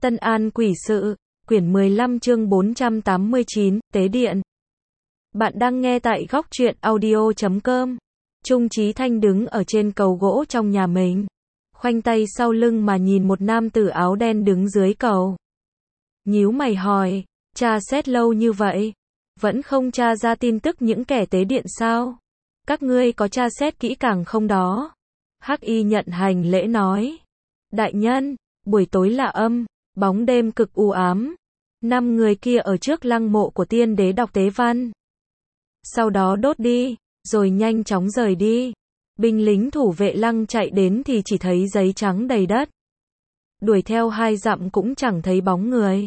Tân An Quỷ Sự, quyển 15 chương 489, Tế Điện. Bạn đang nghe tại góc truyện audio.com. Trung Chí Thanh đứng ở trên cầu gỗ trong nhà mình, khoanh tay sau lưng mà nhìn một nam tử áo đen đứng dưới cầu. Nhíu mày hỏi, tra xét lâu như vậy, vẫn không tra ra tin tức những kẻ tế điện sao? Các ngươi có tra xét kỹ càng không đó? Hắc Y nhận hành lễ nói, đại nhân, buổi tối lạ âm, bóng đêm cực u ám. 5 người kia ở trước lăng mộ của tiên đế đọc tế văn. Sau đó đốt đi, rồi nhanh chóng rời đi. Binh lính thủ vệ lăng chạy đến thì chỉ thấy giấy trắng đầy đất. Đuổi theo 2 dặm cũng chẳng thấy bóng người.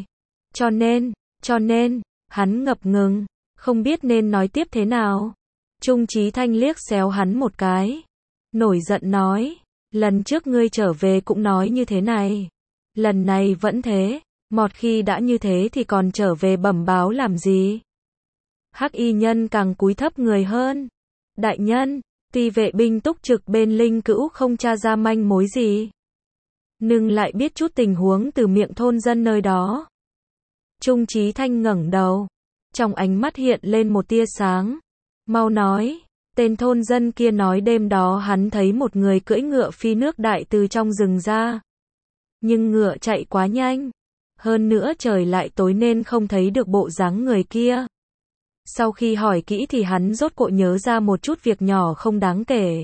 Cho nên, hắn ngập ngừng, không biết nên nói tiếp thế nào. Trung Chí Thanh liếc xéo hắn một cái. Nổi giận nói, lần trước ngươi trở về cũng nói như thế này. Lần này vẫn thế, một khi đã như thế thì còn trở về bẩm báo làm gì? Hắc Y nhân càng cúi thấp người hơn. Đại nhân, tuy vệ binh túc trực bên Linh Cữu không tra ra manh mối gì, nhưng lại biết chút tình huống từ miệng thôn dân nơi đó. Trung Chí Thanh ngẩng đầu, trong ánh mắt hiện lên một tia sáng. Mau nói, tên thôn dân kia nói đêm đó hắn thấy một người cưỡi ngựa phi nước đại từ trong rừng ra. Nhưng ngựa chạy quá nhanh, hơn nữa trời lại tối nên không thấy được bộ dáng người kia. Sau khi hỏi kỹ thì hắn rốt cuộc nhớ ra một chút việc nhỏ không đáng kể.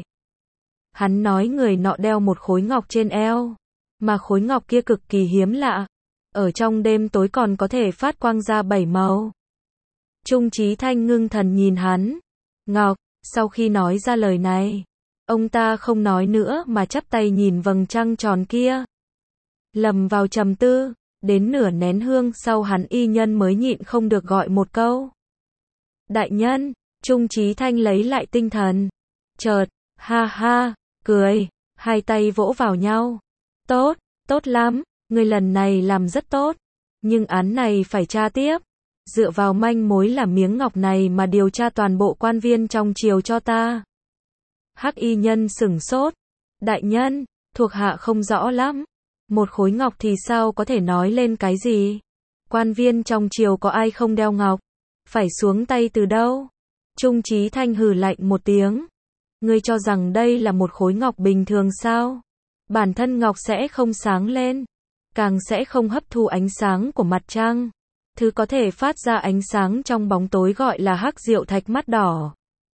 Hắn nói người nọ đeo một khối ngọc trên eo, mà khối ngọc kia cực kỳ hiếm lạ, ở trong đêm tối còn có thể phát quang ra 7 màu. Trung Chí Thanh ngưng thần nhìn hắn. Ngọc, sau khi nói ra lời này, ông ta không nói nữa mà chắp tay nhìn vầng trăng tròn kia. Lầm vào trầm tư, đến nửa nén hương sau hắn y nhân mới nhịn không được gọi một câu. Đại nhân, Trung Chí Thanh lấy lại tinh thần. Chợt, ha ha, cười, hai tay vỗ vào nhau. Tốt lắm, người lần này làm rất tốt. Nhưng án này phải tra tiếp. Dựa vào manh mối là miếng ngọc này mà điều tra toàn bộ quan viên trong triều cho ta. Hắc Y nhân sửng sốt. Đại nhân, thuộc hạ không rõ lắm. Một khối ngọc thì sao có thể nói lên cái gì? Quan viên trong triều có ai không đeo ngọc? Phải xuống tay từ đâu? Trung Chí Thanh hừ lạnh một tiếng. Ngươi cho rằng đây là một khối ngọc bình thường sao? Bản thân ngọc sẽ không sáng lên, càng sẽ không hấp thu ánh sáng của mặt trăng. Thứ có thể phát ra ánh sáng trong bóng tối gọi là hắc diệu thạch mắt đỏ.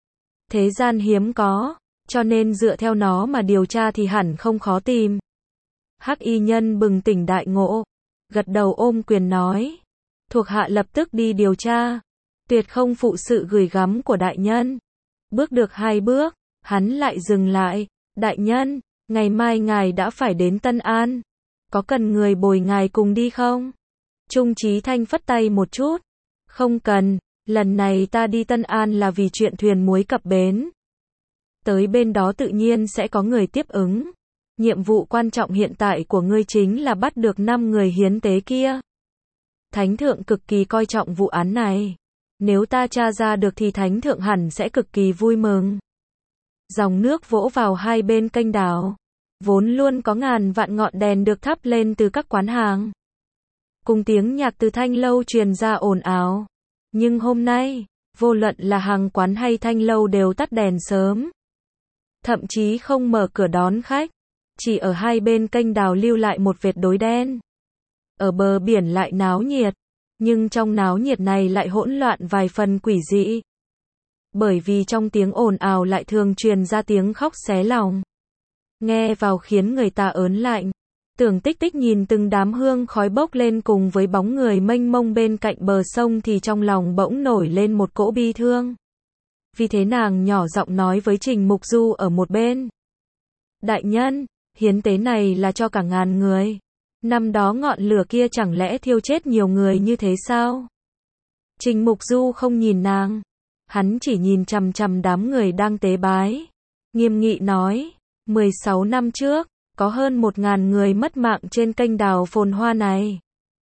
Thế gian hiếm có, cho nên dựa theo nó mà điều tra thì hẳn không khó tìm. Hắc Y nhân bừng tỉnh đại ngộ, gật đầu ôm quyền nói, thuộc hạ lập tức đi điều tra, tuyệt không phụ sự gửi gắm của đại nhân. Bước được 2 bước, hắn lại dừng lại. Đại nhân, ngày mai ngài đã phải đến Tân An, có cần người bồi ngài cùng đi không? Trung Chí Thanh phất tay một chút. Không cần, lần này ta đi Tân An là vì chuyện thuyền muối cập bến. Tới bên đó tự nhiên sẽ có người tiếp ứng. Nhiệm vụ quan trọng hiện tại của ngươi chính là bắt được 5 người hiến tế kia. Thánh thượng cực kỳ coi trọng vụ án này. Nếu ta tra ra được thì thánh thượng hẳn sẽ cực kỳ vui mừng. Dòng nước vỗ vào hai bên kênh đào. Vốn luôn có ngàn vạn ngọn đèn được thắp lên từ các quán hàng. Cùng tiếng nhạc từ thanh lâu truyền ra ồn ào. Nhưng hôm nay, vô luận là hàng quán hay thanh lâu đều tắt đèn sớm. Thậm chí không mở cửa đón khách. Chỉ ở hai bên kênh đào lưu lại một vệt tối đen. Ở bờ biển lại náo nhiệt. Nhưng trong náo nhiệt này lại hỗn loạn vài phần quỷ dị. Bởi vì trong tiếng ồn ào lại thường truyền ra tiếng khóc xé lòng. Nghe vào khiến người ta ớn lạnh. Tưởng Tích Tích nhìn từng đám hương khói bốc lên cùng với bóng người mênh mông bên cạnh bờ sông thì trong lòng bỗng nổi lên một cỗ bi thương. Vì thế nàng nhỏ giọng nói với Trình Mục Du ở một bên. Đại nhân, hiến tế này là cho cả ngàn người. Năm đó ngọn lửa kia chẳng lẽ thiêu chết nhiều người như thế sao? Trình Mục Du không nhìn nàng. Hắn chỉ nhìn chằm chằm đám người đang tế bái. Nghiêm nghị nói, 16 năm trước, có hơn 1.000 người mất mạng trên kênh đào phồn hoa này.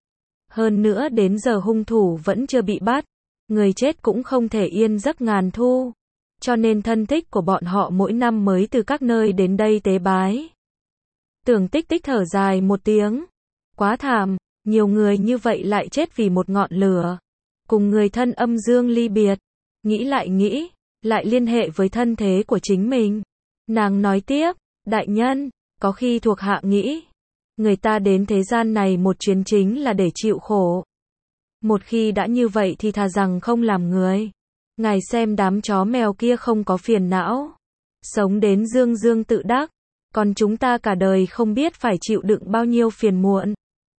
Hơn nữa đến giờ hung thủ vẫn chưa bị bắt. Người chết cũng không thể yên giấc ngàn thu. Cho nên thân thích của bọn họ mỗi năm mới từ các nơi đến đây tế bái. Tưởng Tích Tích thở dài một tiếng. Quá thảm, Nhiều người như vậy lại chết vì một ngọn lửa. Cùng người thân âm dương ly biệt. Nghĩ lại liên hệ với thân thế của chính mình. Nàng nói tiếp, đại nhân, có khi thuộc hạ nghĩ, người ta đến thế gian này một chuyến chính là để chịu khổ. Một khi đã như vậy thì thà rằng không làm người. Ngài xem đám chó mèo kia không có phiền não. Sống đến dương dương tự đắc. Còn chúng ta cả đời không biết phải chịu đựng bao nhiêu phiền muộn.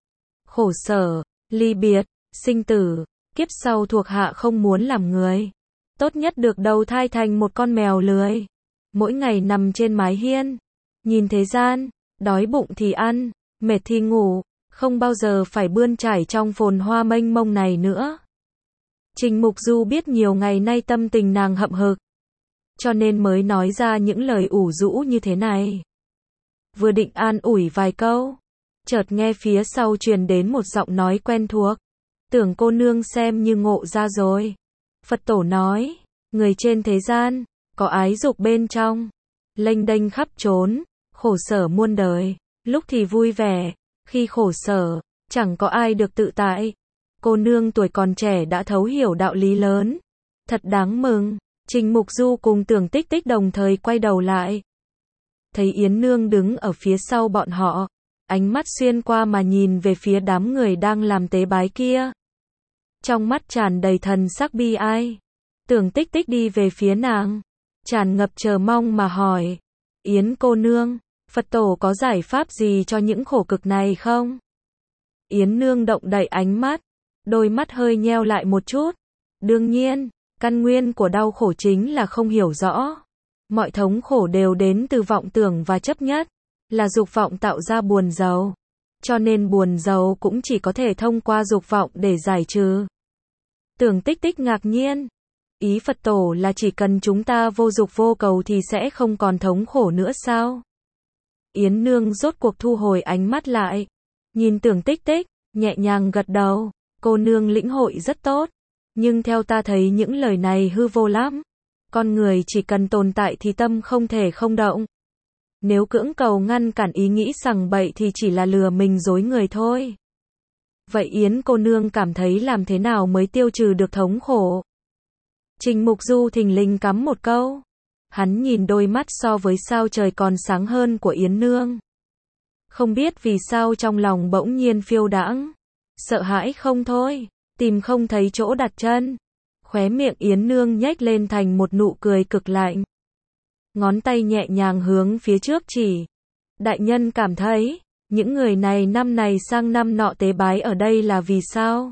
Khổ sở, ly biệt, sinh tử, kiếp sau thuộc hạ không muốn làm người. Tốt nhất được đầu thai thành một con mèo lười. Mỗi ngày nằm trên mái hiên. Nhìn thế gian, đói bụng thì ăn, mệt thì ngủ, không bao giờ phải bươn trải trong phồn hoa mênh mông này nữa. Trình Mục Du biết nhiều ngày nay tâm tình nàng hậm hực, cho nên mới nói ra những lời ủ rũ như thế này. Vừa định an ủi vài câu, chợt nghe phía sau truyền đến một giọng nói quen thuộc. Tưởng cô nương xem như ngộ ra rồi. Phật tổ nói, người trên thế gian, có ái dục bên trong, lênh đênh khắp trốn, khổ sở muôn đời, lúc thì vui vẻ, khi khổ sở, chẳng có ai được tự tại. Cô nương tuổi còn trẻ đã thấu hiểu đạo lý lớn, thật đáng mừng. Trình Mục Du cùng Tưởng Tích Tích đồng thời quay đầu lại. Thấy Yến Nương đứng ở phía sau bọn họ, ánh mắt xuyên qua mà nhìn về phía đám người đang làm tế bái kia. Trong mắt tràn đầy thần sắc bi ai. Tưởng Tích Tích đi về phía nàng, tràn ngập chờ mong mà hỏi, Yến cô nương, Phật tổ có giải pháp gì cho những khổ cực này không? Yến Nương động đậy ánh mắt, đôi mắt hơi nheo lại một chút. Đương nhiên, căn nguyên của đau khổ chính là không hiểu rõ. Mọi thống khổ đều đến từ vọng tưởng và chấp nhất, là dục vọng tạo ra buồn giàu. Cho nên buồn giàu cũng chỉ có thể thông qua dục vọng để giải trừ. Tưởng Tích Tích ngạc nhiên. Ý Phật tổ là chỉ cần chúng ta vô dục vô cầu thì sẽ không còn thống khổ nữa sao? Yến Nương rốt cuộc thu hồi ánh mắt lại, nhìn Tưởng Tích Tích, nhẹ nhàng gật đầu. Cô nương lĩnh hội rất tốt, nhưng theo ta thấy những lời này hư vô lắm. Con người chỉ cần tồn tại thì tâm không thể không động. Nếu cưỡng cầu ngăn cản ý nghĩ sằng bậy thì chỉ là lừa mình dối người thôi. Vậy Yến cô nương cảm thấy làm thế nào mới tiêu trừ được thống khổ? Trình Mục Du thình lình cắm một câu. Hắn nhìn đôi mắt so với sao trời còn sáng hơn của Yến Nương. Không biết vì sao trong lòng bỗng nhiên phiêu đãng. Sợ hãi không thôi, tìm không thấy chỗ đặt chân. Khóe miệng Yến Nương nhếch lên thành một nụ cười cực lạnh. Ngón tay nhẹ nhàng hướng phía trước chỉ. Đại nhân cảm thấy, những người này năm này sang năm nọ tế bái ở đây là vì sao?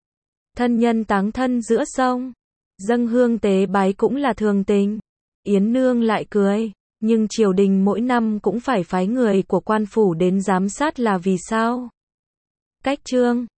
Thân nhân táng thân giữa sông, dâng hương tế bái cũng là thường tình. Yến Nương lại cười, nhưng triều đình mỗi năm cũng phải phái người của quan phủ đến giám sát là vì sao? Cách chương